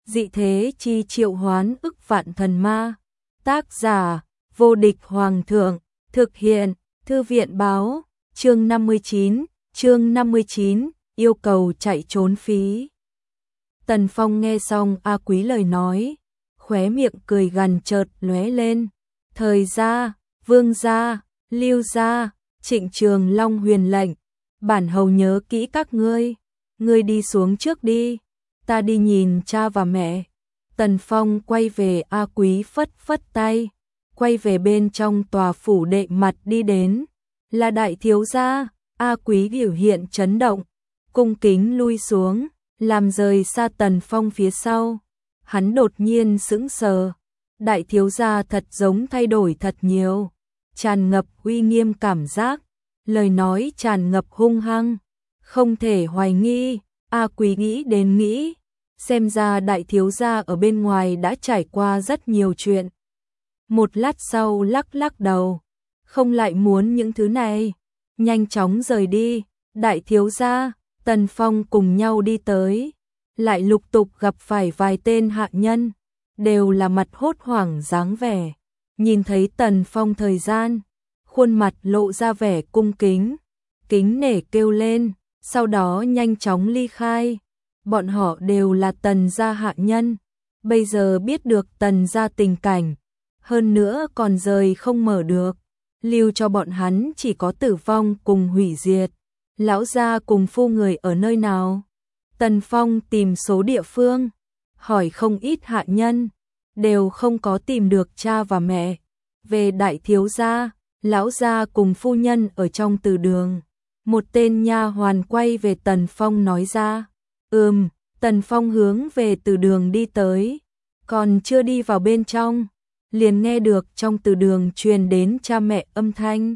dị thế chi triệu hoán ức vạn thần ma. Tác giả, vô địch hoàng thượng, thực hiện, thư viện báo, chương 59, yêu cầu chạy trốn phí. Tần Phong nghe xong A Quý lời nói, khóe miệng cười gằn chợt lóe lên. Thời gia, Vương gia, Lưu gia, Trịnh Trường Long huyền lệnh, bản hầu nhớ kỹ các ngươi đi xuống trước đi, ta đi nhìn cha và mẹ. Tần Phong quay về A Quý phất phất tay, quay về bên trong tòa phủ đệ mặt đi đến, là đại thiếu gia. A Quý biểu hiện chấn động, cung kính lui xuống, làm rời xa Tần Phong phía sau. Hắn đột nhiên sững sờ, đại thiếu gia thật giống thay đổi thật nhiều, tràn ngập uy nghiêm cảm giác, lời nói tràn ngập hung hăng, không thể hoài nghi. A Quý nghĩ đến nghĩ, xem ra đại thiếu gia ở bên ngoài đã trải qua rất nhiều chuyện. Một lát sau lắc lắc đầu, không lại muốn những thứ này, nhanh chóng rời đi. Đại thiếu gia, Tần Phong cùng nhau đi tới, lại lục tục gặp phải vài tên hạ nhân, đều là mặt hốt hoảng dáng vẻ. Nhìn thấy Tần Phong thời gian, khuôn mặt lộ ra vẻ cung kính, kính nể kêu lên, sau đó nhanh chóng ly khai. Bọn họ đều là Tần gia hạ nhân, bây giờ biết được Tần gia tình cảnh, hơn nữa còn rời không mở được, lưu cho bọn hắn chỉ có tử vong cùng hủy diệt. Lão gia cùng phu người ở nơi nào? Tần Phong tìm số địa phương, hỏi không ít hạ nhân, đều không có tìm được cha và mẹ. Về đại thiếu gia, lão gia cùng phu nhân ở trong từ đường. Một tên nha hoàn quay về Tần Phong nói ra. Tần Phong hướng về từ đường đi tới, còn chưa đi vào bên trong, liền nghe được trong từ đường truyền đến cha mẹ âm thanh.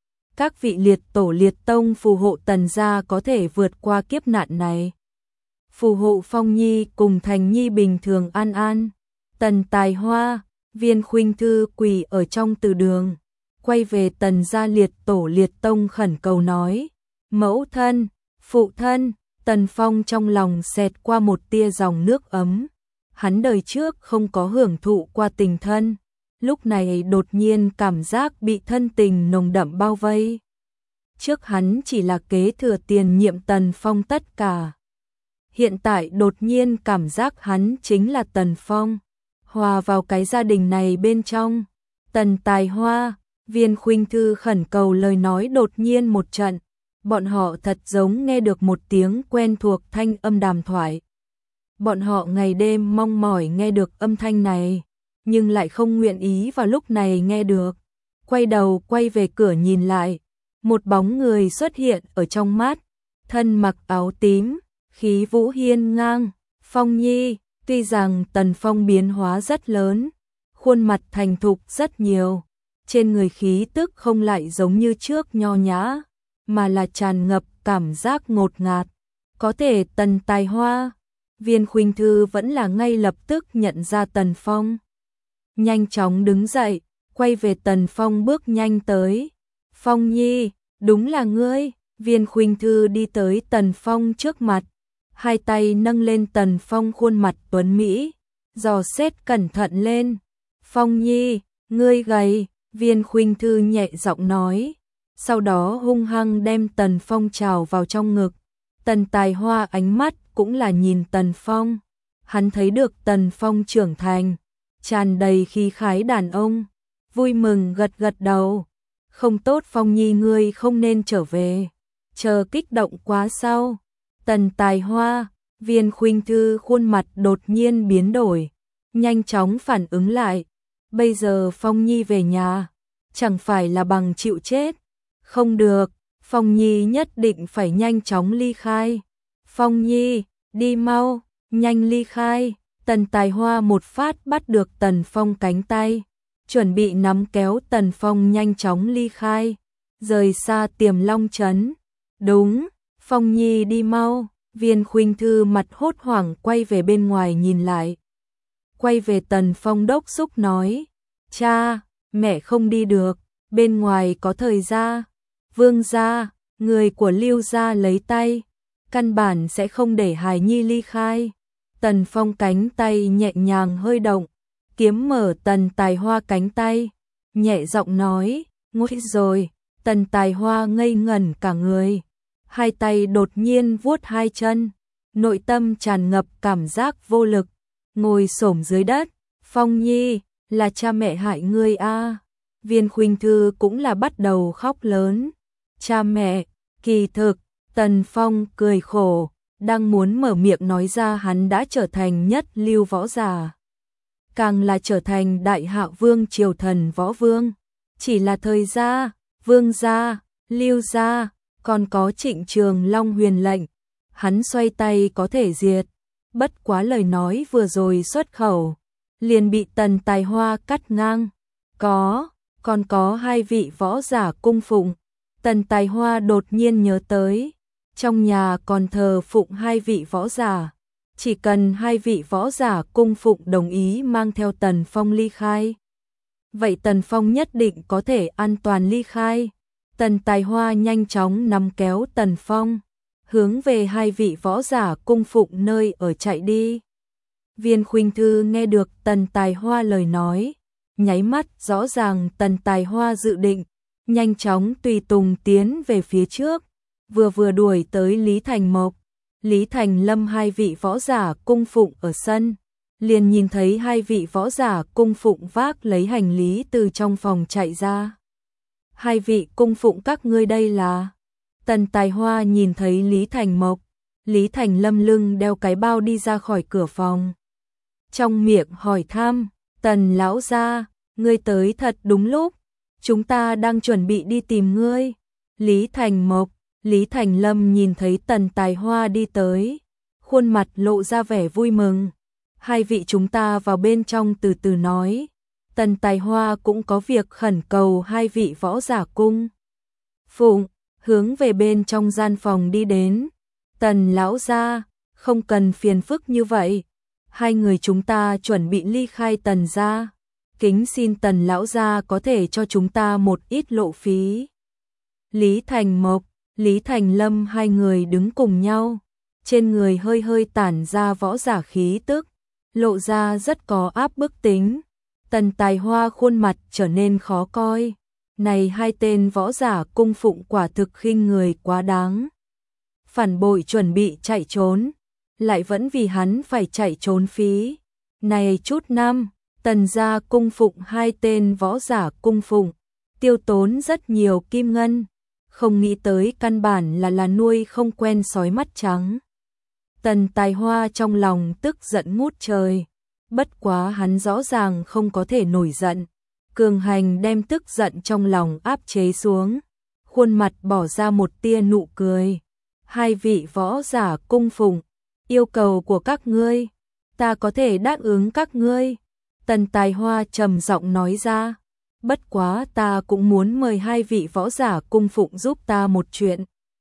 Các vị liệt tổ liệt tông phù hộ Tần gia có thể vượt qua kiếp nạn này. Phù hộ Phong Nhi cùng Thành Nhi bình thường an an. Tần Tài Hoa, Viên Khuynh Thư quỳ ở trong từ đường, quay về Tần gia liệt tổ liệt tông khẩn cầu nói. Mẫu thân, phụ thân. Tần Phong trong lòng xẹt qua một tia dòng nước ấm. Hắn đời trước không có hưởng thụ qua tình thân, lúc này đột nhiên cảm giác bị thân tình nồng đậm bao vây. Trước hắn chỉ là kế thừa tiền nhiệm Tần Phong tất cả. Hiện tại đột nhiên cảm giác hắn chính là Tần Phong, hòa vào cái gia đình này bên trong. Tần Tài Hoa, Viên Khuynh Thư khẩn cầu lời nói đột nhiên một trận. Bọn họ thật giống nghe được một tiếng quen thuộc thanh âm đàm thoại. Bọn họ ngày đêm mong mỏi nghe được âm thanh này, nhưng lại không nguyện ý vào lúc này nghe được. Quay đầu quay về cửa nhìn lại, một bóng người xuất hiện ở trong mắt, thân mặc áo tím, khí vũ hiên ngang. Phong Nhi. Tuy rằng Tần Phong biến hóa rất lớn, khuôn mặt thành thục rất nhiều, trên người khí tức không lại giống như trước nho nhã, mà là tràn ngập cảm giác ngột ngạt. Có thể Tần Tài Hoa, Viên Khuynh Thư vẫn là ngay lập tức nhận ra Tần Phong. Nhanh chóng đứng dậy, quay về Tần Phong bước nhanh tới. Phong Nhi, đúng là ngươi. Viên Khuynh Thư đi tới Tần Phong trước mặt, hai tay nâng lên Tần Phong khuôn mặt tuấn mỹ, dò xét cẩn thận lên. Phong Nhi, ngươi gầy. Viên Khuynh Thư nhẹ giọng nói, sau đó hung hăng đem Tần Phong trào vào trong ngực. Tần Tài Hoa ánh mắt cũng là nhìn Tần Phong, hắn thấy được Tần Phong trưởng thành, tràn đầy khí khái đàn ông, vui mừng gật gật đầu. Không tốt Phong Nhi, ngươi không nên trở về, chờ kích động quá sao? Tần Tài Hoa, Viên Khuynh Thư khuôn mặt đột nhiên biến đổi, nhanh chóng phản ứng lại. Bây giờ Phong Nhi về nhà, chẳng phải là bằng chịu chết. Không được, Phong Nhi nhất định phải nhanh chóng ly khai. Phong Nhi, đi mau, nhanh ly khai. Tần Tài Hoa một phát bắt được Tần Phong cánh tay, chuẩn bị nắm kéo Tần Phong nhanh chóng ly khai, rời xa Tiềm Long trấn. Đúng, Phong Nhi đi mau. Viên Khuynh Thư mặt hốt hoảng quay về bên ngoài nhìn lại. Quay về Tần Phong đốc xúc nói, cha, mẹ không đi được, bên ngoài có thời gia, Vương gia, người của Lưu gia lấy tay, căn bản sẽ không để hài nhi ly khai. Tần Phong cánh tay nhẹ nhàng hơi động, kiếm mở Tần Tài Hoa cánh tay, nhẹ giọng nói, nguội rồi. Tần Tài Hoa ngây ngẩn cả người, hai tay đột nhiên vuốt hai chân, nội tâm tràn ngập cảm giác vô lực, ngồi xổm dưới đất. Phong Nhi, là cha mẹ hại ngươi a. Viên Khuynh Thư cũng là bắt đầu khóc lớn. Cha mẹ, kỳ thực, Tần Phong cười khổ, đang muốn mở miệng nói ra hắn đã trở thành nhất lưu võ giả, càng là trở thành đại hạ vương triều thần võ vương, chỉ là thời gia, vương gia, lưu gia, còn có Trịnh Trường Long huyền lệnh, hắn xoay tay có thể diệt. Bất quá lời nói vừa rồi xuất khẩu, liền bị Tần Tài Hoa cắt ngang. Còn có hai vị võ giả cung phụng. Tần Tài Hoa đột nhiên nhớ tới, trong nhà còn thờ phụng hai vị võ giả, chỉ cần hai vị võ giả cung phụng đồng ý mang theo Tần Phong ly khai, vậy Tần Phong nhất định có thể an toàn ly khai. Tần Tài Hoa nhanh chóng nắm kéo Tần Phong, hướng về hai vị võ giả cung phụng nơi ở chạy đi. Viên Khuynh Thư nghe được Tần Tài Hoa lời nói, nháy mắt rõ ràng Tần Tài Hoa dự định, nhanh chóng tùy tùng tiến về phía trước, vừa đuổi tới Lý Thành Mộc, Lý Thành Lâm hai vị võ giả cung phụng ở sân, liền nhìn thấy hai vị võ giả cung phụng vác lấy hành lý từ trong phòng chạy ra. Hai vị cung phụng các ngươi đây là? Tần Tài Hoa nhìn thấy Lý Thành Mộc, Lý Thành Lâm lưng đeo cái bao đi ra khỏi cửa phòng. Trong miệng hỏi thăm, Tần lão gia, ngươi tới thật đúng lúc, chúng ta đang chuẩn bị đi tìm ngươi. Lý Thành Mộc, Lý Thành Lâm nhìn thấy Tần Tài Hoa đi tới, khuôn mặt lộ ra vẻ vui mừng. Hai vị chúng ta vào bên trong từ từ nói. Tần Tài Hoa cũng có việc khẩn cầu hai vị võ giả cung phụng, hướng về bên trong gian phòng đi đến. Tần lão gia, không cần phiền phức như vậy, hai người chúng ta chuẩn bị ly khai Tần gia, kính xin Tần lão gia có thể cho chúng ta một ít lộ phí. Lý Thành Mộc, Lý Thành Lâm hai người đứng cùng nhau, trên người hơi hơi tản ra võ giả khí tức, lộ ra rất có áp bức tính. Tần Tài Hoa khuôn mặt trở nên khó coi, này hai tên võ giả cung phụng quả thực khinh người quá đáng. Phản bội chuẩn bị chạy trốn, lại vẫn vì hắn phải chạy trốn phí. Này chút năm, Tần gia cung phụng hai tên võ giả cung phụng, tiêu tốn rất nhiều kim ngân, không nghĩ tới căn bản là nuôi không quen sói mắt trắng. Tần Tài Hoa trong lòng tức giận ngút trời, bất quá hắn rõ ràng không có thể nổi giận, cường hành đem tức giận trong lòng áp chế xuống, khuôn mặt bỏ ra một tia nụ cười. Hai vị võ giả cung phụng, yêu cầu của các ngươi, ta có thể đáp ứng các ngươi. Tần Tài Hoa trầm giọng nói ra, bất quá ta cũng muốn mời hai vị võ giả cung phụng giúp ta một chuyện.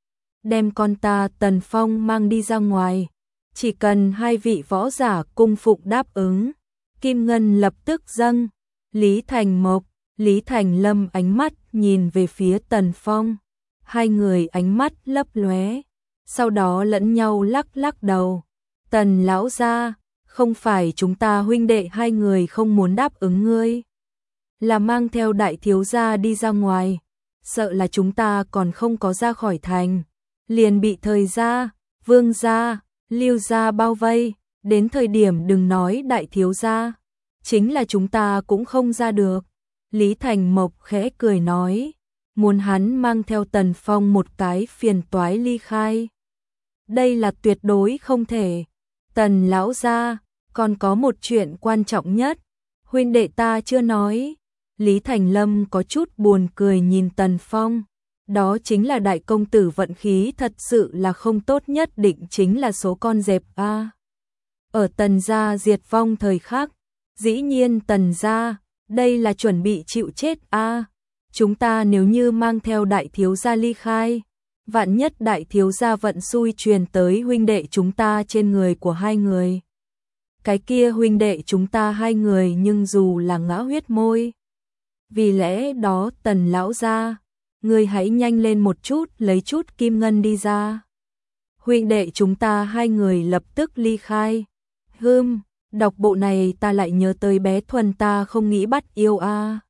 Đem con ta Tần Phong mang đi ra ngoài, chỉ cần hai vị võ giả cung phụng đáp ứng, kim ngân lập tức dâng. Lý Thành Mộc, Lý Thành Lâm ánh mắt nhìn về phía Tần Phong, hai người ánh mắt lấp lóe, sau đó lẫn nhau lắc lắc đầu. Tần lão gia, không phải chúng ta huynh đệ hai người không muốn đáp ứng ngươi, là mang theo đại thiếu gia đi ra ngoài, sợ là chúng ta còn không có ra khỏi thành, liền bị thời gia, vương gia, lưu gia bao vây, đến thời điểm đừng nói đại thiếu gia, chính là chúng ta cũng không ra được. Lý Thành Mộc khẽ cười nói, muốn hắn mang theo Tần Phong một cái phiền toái ly khai. Đây là tuyệt đối không thể. Tần lão gia, còn có một chuyện quan trọng nhất, huynh đệ ta chưa nói. Lý Thành Lâm có chút buồn cười nhìn Tần Phong, đó chính là đại công tử vận khí thật sự là không tốt, nhất định chính là số con dẹp a. Ở Tần gia diệt vong thời khắc, dĩ nhiên Tần gia, đây là chuẩn bị chịu chết a. Chúng ta nếu như mang theo đại thiếu gia ly khai, vạn nhất đại thiếu gia vận xui truyền tới huynh đệ chúng ta trên người của hai người. Cái kia huynh đệ chúng ta hai người nhưng dù là ngã huyết môi. Vì lẽ đó Tần lão gia, ngươi hãy nhanh lên một chút lấy chút kim ngân đi ra. Huynh đệ chúng ta hai người lập tức ly khai. Đọc bộ này ta lại nhớ tới bé Thuần, ta không nghĩ bắt yêu a.